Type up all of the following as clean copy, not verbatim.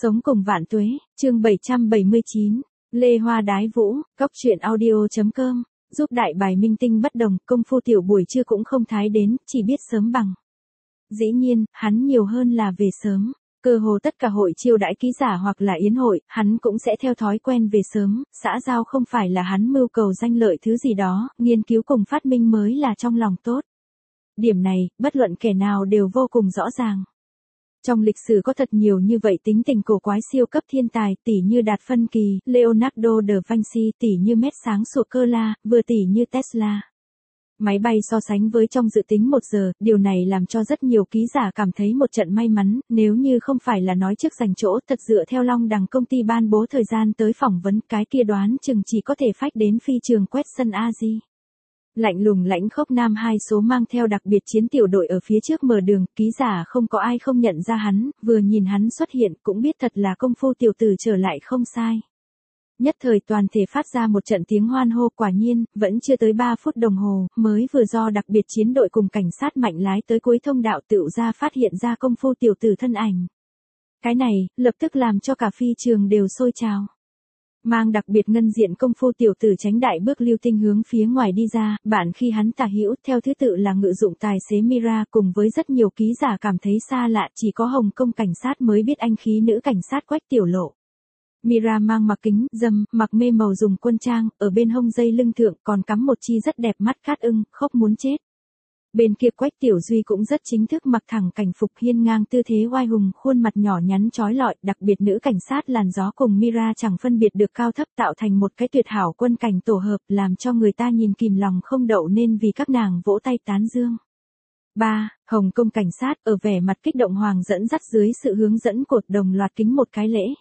Sống cùng vạn tuế, chương 779, Lê Hoa đái vũ, Cóc truyện audio.com, giúp đại bài minh tinh bất đồng, công phu tiểu buổi trưa cũng không thái đến, chỉ biết sớm bằng. Dĩ nhiên, hắn nhiều hơn là về sớm. Cơ hồ tất cả hội chiêu đãi ký giả hoặc là yến hội, hắn cũng sẽ theo thói quen về sớm, xã giao không phải là hắn mưu cầu danh lợi thứ gì đó, nghiên cứu cùng phát minh mới là trong lòng tốt. Điểm này, bất luận kẻ nào đều vô cùng rõ ràng. Trong lịch sử có thật nhiều như vậy tính tình cổ quái siêu cấp thiên tài, tỷ như Đạt Phân Kỳ, Leonardo da Vinci, tỷ như Mét sáng sủa cơ la, vừa tỷ như Tesla. Máy bay so sánh với trong dự tính 1 giờ, điều này làm cho rất nhiều ký giả cảm thấy một trận may mắn, nếu như không phải là nói trước giành chỗ, thật dựa theo Long Đằng công ty ban bố thời gian tới phỏng vấn, cái kia đoán chừng chỉ có thể phách đến phi trường quét sân A-di. Lạnh lùng lãnh khốc nam 2 số mang theo đặc biệt chiến tiểu đội ở phía trước mở đường, ký giả không có ai không nhận ra hắn, vừa nhìn hắn xuất hiện cũng biết thật là công phu tiểu tử trở lại không sai. Nhất thời toàn thể phát ra một trận tiếng hoan hô, quả nhiên, vẫn chưa tới 3 phút đồng hồ, mới vừa do đặc biệt chiến đội cùng cảnh sát mạnh lái tới cuối thông đạo tựu ra phát hiện ra công phu tiểu tử thân ảnh. Cái này, lập tức làm cho cả phi trường đều sôi trào. Mang đặc biệt ngân diện công phu tiểu tử tránh đại bước lưu tinh hướng phía ngoài đi ra, bản khi hắn tả hữu theo thứ tự là ngự dụng tài xế Mira cùng với rất nhiều ký giả cảm thấy xa lạ, chỉ có Hồng Kông cảnh sát mới biết anh khí nữ cảnh sát Quách Tiểu Lộ. Mira mang mặc kính dâm, mặc mê màu dùng quân trang, ở bên hông dây lưng thượng còn cắm một chi rất đẹp mắt cát ưng, khóc muốn chết. Bên kia Quách Tiểu Duy cũng rất chính thức mặc thẳng cảnh phục hiên ngang tư thế oai hùng, khuôn mặt nhỏ nhắn trói lọi, đặc biệt nữ cảnh sát làn gió cùng Mira chẳng phân biệt được cao thấp tạo thành một cái tuyệt hảo quân cảnh tổ hợp, làm cho người ta nhìn kìm lòng không đậu nên vì các nàng vỗ tay tán dương. 3. Hồng Kông cảnh sát ở vẻ mặt kích động hoàng dẫn dắt dưới sự hướng dẫn cột đồng loạt kính một cái lễ.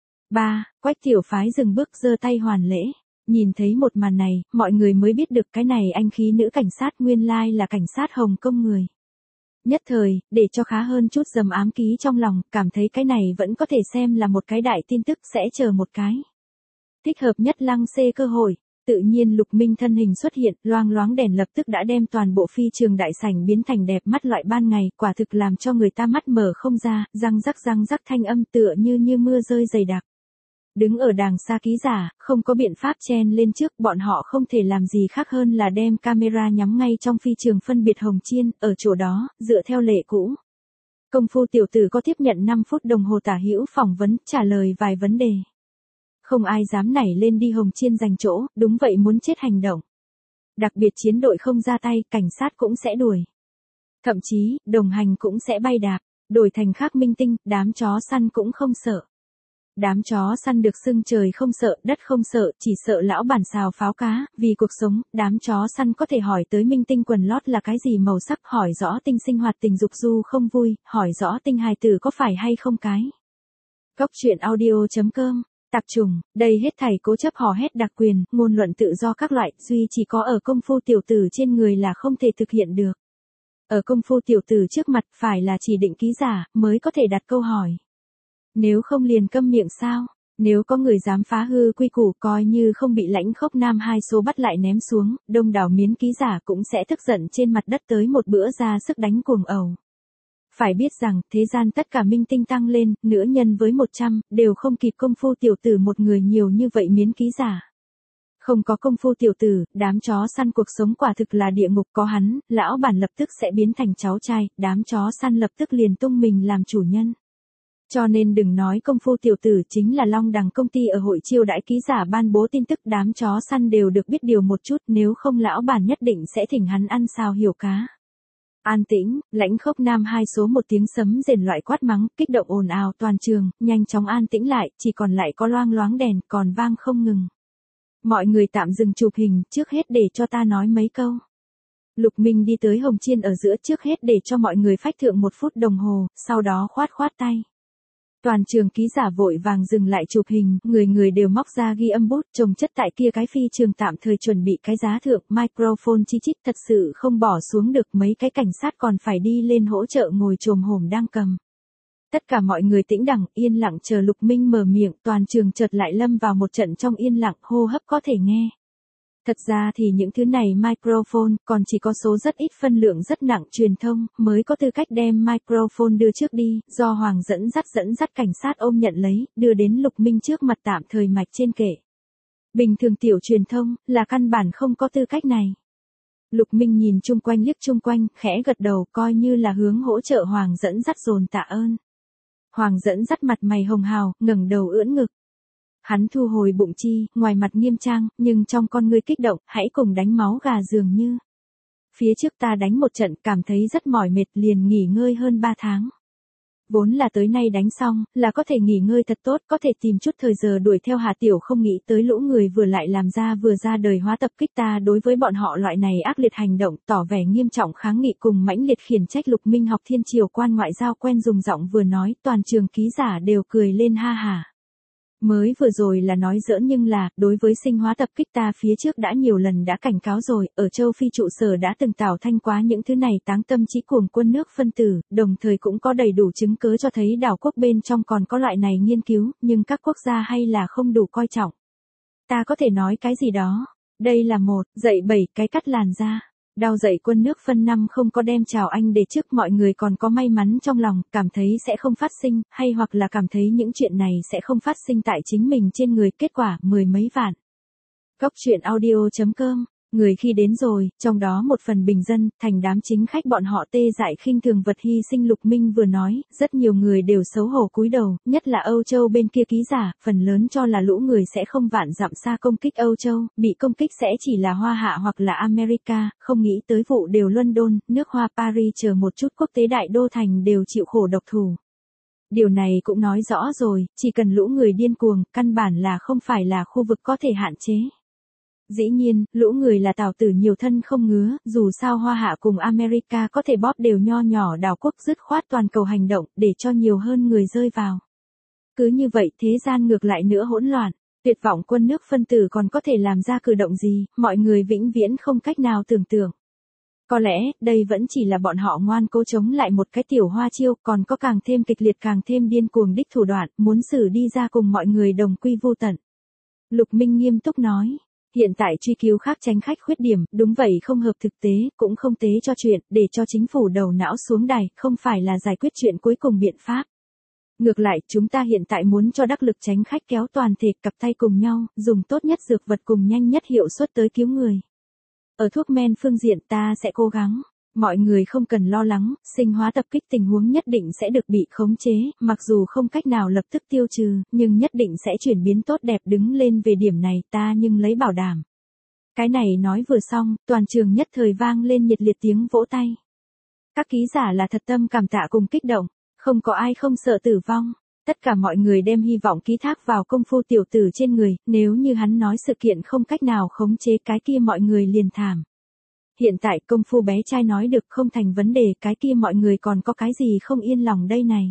3. Quách Tiểu phái dừng bước giơ tay hoàn lễ. Nhìn thấy một màn này, mọi người mới biết được cái này anh khí nữ cảnh sát nguyên lai là cảnh sát Hồng Kông người. Nhất thời, để cho khá hơn chút dầm ám ký trong lòng, cảm thấy cái này vẫn có thể xem là một cái đại tin tức, sẽ chờ một cái. Thích hợp nhất lăng xê cơ hội. Tự nhiên Lục Minh thân hình xuất hiện, loang loáng đèn lập tức đã đem toàn bộ phi trường đại sảnh biến thành đẹp mắt loại ban ngày, quả thực làm cho người ta mắt mở không ra, răng rắc thanh âm tựa như mưa rơi dày đặc. Đứng ở đàng xa ký giả, không có biện pháp chen lên trước, bọn họ không thể làm gì khác hơn là đem camera nhắm ngay trong phi trường phân biệt Hồng Chiên, ở chỗ đó, dựa theo lệ cũ. Công phu tiểu tử có tiếp nhận 5 phút đồng hồ tả hữu phỏng vấn, trả lời vài vấn đề. Không ai dám nảy lên đi Hồng Chiên giành chỗ, đúng vậy muốn chết hành động. Đặc biệt chiến đội không ra tay, cảnh sát cũng sẽ đuổi. Thậm chí, đồng hành cũng sẽ bay đạp, đổi thành khác minh tinh, đám chó săn cũng không sợ. Đám chó săn được xưng trời không sợ, đất không sợ, chỉ sợ lão bản xào pháo cá, vì cuộc sống, đám chó săn có thể hỏi tới minh tinh quần lót là cái gì màu sắc, hỏi rõ tinh sinh hoạt tình dục du không vui, hỏi rõ tinh hài tử có phải hay không cái. Cóc truyện audio.com, tạp trùng, đây hết thảy cố chấp hò hét đặc quyền, ngôn luận tự do các loại, duy chỉ có ở công phu tiểu tử trên người là không thể thực hiện được. Ở công phu tiểu tử trước mặt phải là chỉ định ký giả, mới có thể đặt câu hỏi. Nếu không liền câm miệng sao? Nếu có người dám phá hư quy củ coi như không bị lãnh khốc nam 2 số bắt lại ném xuống, đông đảo miến ký giả cũng sẽ tức giận trên mặt đất tới một bữa ra sức đánh cuồng ẩu. Phải biết rằng, thế gian tất cả minh tinh tăng lên, nửa nhân với 100, đều không kịp công phu tiểu tử một người nhiều như vậy miến ký giả. Không có công phu tiểu tử, đám chó săn cuộc sống quả thực là địa ngục, có hắn, lão bản lập tức sẽ biến thành cháu trai, đám chó săn lập tức liền tung mình làm chủ nhân. Cho nên đừng nói công phu tiểu tử, chính là Long Đằng công ty ở hội chiêu đãi ký giả ban bố tin tức, đám chó săn đều được biết điều một chút, nếu không lão bản nhất định sẽ thỉnh hắn ăn xào hiểu cá. An tĩnh, lãnh khốc nam 2 số một tiếng sấm rền loại quát mắng, kích động ồn ào toàn trường, nhanh chóng an tĩnh lại, chỉ còn lại có loang loáng đèn, còn vang không ngừng. Mọi người tạm dừng chụp hình, trước hết để cho ta nói mấy câu. Lục Minh đi tới Hồng Chiên ở giữa, trước hết để cho mọi người phách thượng 1 phút đồng hồ, sau đó khoát tay. Toàn trường ký giả vội vàng dừng lại chụp hình, người đều móc ra ghi âm bút, chồng chất tại kia cái phi trường tạm thời chuẩn bị cái giá thượng, microphone chi chít, thật sự không bỏ xuống được, mấy cái cảnh sát còn phải đi lên hỗ trợ ngồi chồm hổm đang cầm. Tất cả mọi người tĩnh đẳng, yên lặng chờ Lục Minh mở miệng, toàn trường chợt lại lâm vào một trận trong yên lặng, hô hấp có thể nghe Thật ra thì những thứ này microphone còn chỉ có số rất ít phân lượng rất nặng truyền thông mới có tư cách đem microphone đưa trước đi, do Hoàng dẫn dắt cảnh sát ôm nhận lấy, đưa đến Lục Minh trước mặt tạm thời mạch trên kệ. Bình thường tiểu truyền thông là căn bản không có tư cách này. Lục Minh nhìn chung quanh liếc chung quanh, khẽ gật đầu coi như là hướng hỗ trợ Hoàng dẫn dắt dồn tạ ơn. Hoàng dẫn dắt mặt mày hồng hào, ngẩng đầu ưỡn ngực. Hắn thu hồi bụng chi, ngoài mặt nghiêm trang, nhưng trong con ngươi kích động, hãy cùng đánh máu gà dường như. Phía trước ta đánh một trận, cảm thấy rất mỏi mệt, liền nghỉ ngơi hơn 3 tháng. Vốn là tới nay đánh xong, là có thể nghỉ ngơi thật tốt, có thể tìm chút thời giờ đuổi theo Hà Tiểu, không nghĩ tới lũ người vừa lại làm ra vừa ra đời hóa tập kích ta. Đối với bọn họ loại này ác liệt hành động, tỏ vẻ nghiêm trọng kháng nghị cùng mãnh liệt khiển trách. Lục Minh học thiên triều quan ngoại giao quen dùng giọng vừa nói, toàn trường ký giả đều cười lên ha hả. Mới vừa rồi là nói giỡn nhưng là, đối với sinh hóa tập kích ta phía trước đã nhiều lần đã cảnh cáo rồi, ở châu Phi trụ sở đã từng tảo thanh quá những thứ này táng tâm trí cuồng quân nước phân tử, đồng thời cũng có đầy đủ chứng cứ cho thấy đảo quốc bên trong còn có loại này nghiên cứu, nhưng các quốc gia hay là không đủ coi trọng. Ta có thể nói cái gì đó, đây là một, dậy 7 cái cắt làn da. Đau dậy quân nước phân 5 không có đem chào anh để trước mọi người còn có may mắn trong lòng, cảm thấy sẽ không phát sinh, hay hoặc là cảm thấy những chuyện này sẽ không phát sinh tại chính mình trên người, kết quả 10 mấy vạn. Góc truyện audio.com, người khi đến rồi, trong đó một phần bình dân, thành đám chính khách bọn họ tê dại khinh thường vật hy sinh. Lục Minh vừa nói, rất nhiều người đều xấu hổ cúi đầu, nhất là Âu Châu bên kia ký giả, phần lớn cho là lũ người sẽ không vạn dặm xa công kích Âu Châu, bị công kích sẽ chỉ là Hoa Hạ hoặc là America, không nghĩ tới vụ đều London, nước Hoa Paris chờ một chút quốc tế đại đô thành đều chịu khổ độc thủ. Điều này cũng nói rõ rồi, chỉ cần lũ người điên cuồng, căn bản là không phải là khu vực có thể hạn chế. Dĩ nhiên, lũ người là tào tử nhiều thân không ngứa, dù sao Hoa Hạ cùng America có thể bóp đều nho nhỏ đảo quốc dứt khoát toàn cầu hành động, để cho nhiều hơn người rơi vào. Cứ như vậy thế gian ngược lại nữa hỗn loạn, tuyệt vọng quân nước phân tử còn có thể làm ra cử động gì, mọi người vĩnh viễn không cách nào tưởng tượng. Có lẽ, đây vẫn chỉ là bọn họ ngoan cố chống lại một cái tiểu hoa chiêu, còn có càng thêm kịch liệt càng thêm điên cuồng đích thủ đoạn, muốn xử đi ra cùng mọi người đồng quy vô tận. Lục Minh nghiêm túc nói. Hiện tại truy cứu khác tránh khách khuyết điểm, đúng vậy không hợp thực tế, cũng không tế cho chuyện, để cho chính phủ đầu não xuống đài, không phải là giải quyết chuyện cuối cùng biện pháp. Ngược lại, chúng ta hiện tại muốn cho đắc lực tránh khách kéo toàn thể cặp tay cùng nhau, dùng tốt nhất dược vật cùng nhanh nhất hiệu suất tới cứu người. Ở thuốc men phương diện ta sẽ cố gắng. Mọi người không cần lo lắng, sinh hóa tập kích tình huống nhất định sẽ được bị khống chế, mặc dù không cách nào lập tức tiêu trừ, nhưng nhất định sẽ chuyển biến tốt đẹp. Đứng lên về điểm này ta nhưng lấy bảo đảm. Cái này nói vừa xong, toàn trường nhất thời vang lên nhiệt liệt tiếng vỗ tay. Các ký giả là thật tâm cảm tạ cùng kích động, không có ai không sợ tử vong. Tất cả mọi người đem hy vọng ký thác vào công phu tiểu tử trên người, nếu như hắn nói sự kiện không cách nào khống chế cái kia mọi người liền thảm. Hiện tại công phu bé trai nói được không thành vấn đề, cái kia mọi người còn có cái gì không yên lòng đây này.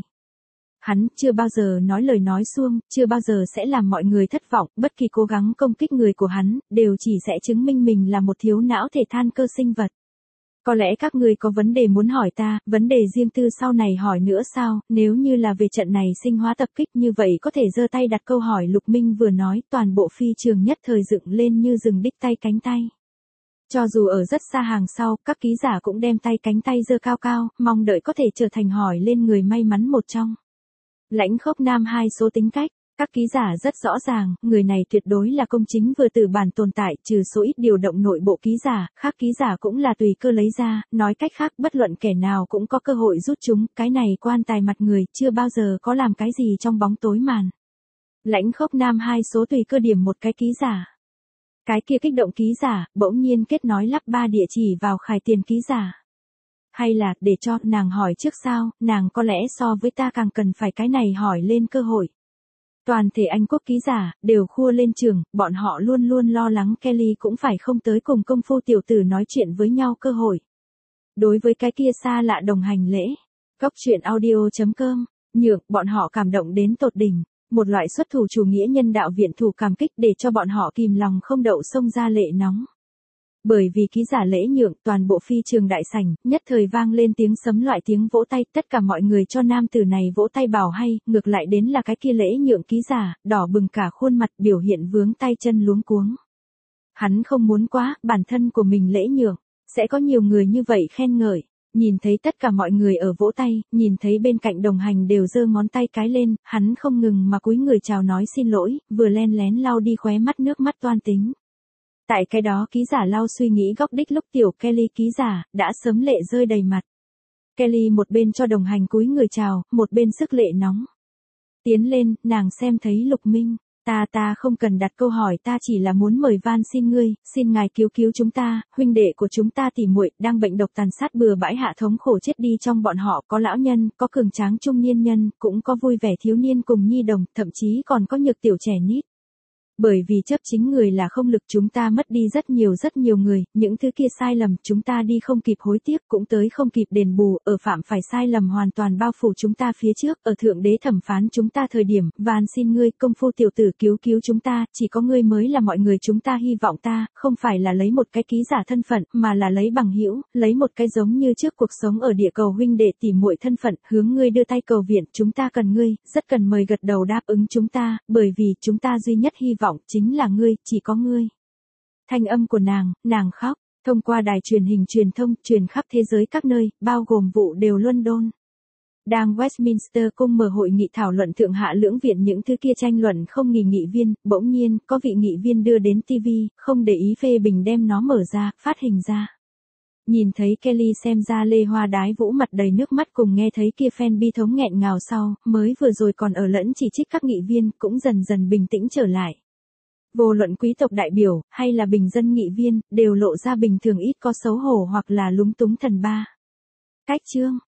Hắn chưa bao giờ nói lời nói suông, chưa bao giờ sẽ làm mọi người thất vọng, bất kỳ cố gắng công kích người của hắn, đều chỉ sẽ chứng minh mình là một thiếu não thể than cơ sinh vật. Có lẽ các người có vấn đề muốn hỏi ta, vấn đề riêng tư sau này hỏi nữa sao, nếu như là về trận này sinh hóa tập kích như vậy có thể giơ tay đặt câu hỏi. Lục Minh vừa nói, toàn bộ phi trường nhất thời dựng lên như rừng đích tay cánh tay. Cho dù ở rất xa hàng sau, các ký giả cũng đem tay cánh tay giơ cao cao, mong đợi có thể trở thành hỏi lên người may mắn một trong. Lãnh Khốc Nam 2 số tính cách, các ký giả rất rõ ràng, người này tuyệt đối là công chính vừa từ bản tồn tại, trừ số ít điều động nội bộ ký giả, khác ký giả cũng là tùy cơ lấy ra, nói cách khác bất luận kẻ nào cũng có cơ hội rút chúng, cái này quan tài mặt người, chưa bao giờ có làm cái gì trong bóng tối màn. Lãnh Khốc Nam 2 số tùy cơ điểm một cái ký giả. Cái kia kích động ký giả, bỗng nhiên kết nói lắp ba địa chỉ vào Khải Tiền ký giả. Hay là, để cho nàng hỏi trước sao, nàng có lẽ so với ta càng cần phải cái này hỏi lên cơ hội. Toàn thể Anh quốc ký giả, đều khua lên trường, bọn họ luôn luôn lo lắng Kelly cũng phải không tới cùng công phu tiểu tử nói chuyện với nhau cơ hội. Đối với cái kia xa lạ đồng hành lễ, góc truyện audio.com, nhượng, bọn họ cảm động đến tột đỉnh. Một loại xuất thủ chủ nghĩa nhân đạo viện thủ cảm kích để cho bọn họ kìm lòng không đậu xông ra lệ nóng. Bởi vì ký giả lễ nhượng, toàn bộ phi trường đại sảnh, nhất thời vang lên tiếng sấm loại tiếng vỗ tay, tất cả mọi người cho nam tử này vỗ tay bảo hay, ngược lại đến là cái kia lễ nhượng ký giả, đỏ bừng cả khuôn mặt biểu hiện vướng tay chân luống cuống. Hắn không muốn quá, bản thân của mình lễ nhượng. Sẽ có nhiều người như vậy khen ngợi. Nhìn thấy tất cả mọi người ở vỗ tay, nhìn thấy bên cạnh đồng hành đều giơ ngón tay cái lên, hắn không ngừng mà cúi người chào nói xin lỗi, vừa len lén lau đi khóe mắt nước mắt toan tính. Tại cái đó ký giả lau suy nghĩ góc đích lúc tiểu Kelly ký giả, đã sớm lệ rơi đầy mặt. Kelly một bên cho đồng hành cúi người chào, một bên sức lệ nóng. Tiến lên, nàng xem thấy Lục Minh. Ta không cần đặt câu hỏi, ta chỉ là muốn mời van xin ngươi, xin ngài cứu cứu chúng ta, huynh đệ của chúng ta tỉ muội đang bệnh độc tàn sát bừa bãi hạ thống khổ chết đi, trong bọn họ có lão nhân, có cường tráng trung niên nhân, cũng có vui vẻ thiếu niên cùng nhi đồng, thậm chí còn có nhược tiểu trẻ nít. Bởi vì chấp chính người là không lực, chúng ta mất đi rất nhiều người, những thứ kia sai lầm chúng ta đi không kịp hối tiếc, cũng tới không kịp đền bù, ở phạm phải sai lầm hoàn toàn bao phủ chúng ta phía trước, ở thượng đế thẩm phán chúng ta thời điểm, van xin ngươi, công phu tiểu tử cứu chúng ta, chỉ có ngươi mới là mọi người chúng ta hy vọng, ta không phải là lấy một cái ký giả thân phận, mà là lấy bằng hữu, lấy một cái giống như trước cuộc sống ở địa cầu huynh đệ tỉ muội thân phận, hướng ngươi đưa tay cầu viện, chúng ta cần ngươi, rất cần mời gật đầu đáp ứng chúng ta, bởi vì chúng ta duy nhất hy vọng chính là ngươi, chỉ có ngươi. Thanh âm của nàng khóc, thông qua đài truyền hình truyền thông, truyền khắp thế giới các nơi, bao gồm vụ đều London. Đang Westminster cung mở hội nghị thảo luận thượng hạ lưỡng viện những thứ kia tranh luận không nghỉ nghị viên, bỗng nhiên, có vị nghị viên đưa đến TV, không để ý phê bình đem nó mở ra, phát hình ra. Nhìn thấy Kelly xem ra lê hoa đái vũ mặt đầy nước mắt cùng nghe thấy kia fan bi thống nghẹn ngào sau, mới vừa rồi còn ở lẫn chỉ trích các nghị viên, cũng dần dần bình tĩnh trở lại. Vô luận quý tộc đại biểu, hay là bình dân nghị viên, đều lộ ra bình thường ít có xấu hổ hoặc là lúng túng thần ba. Cách chương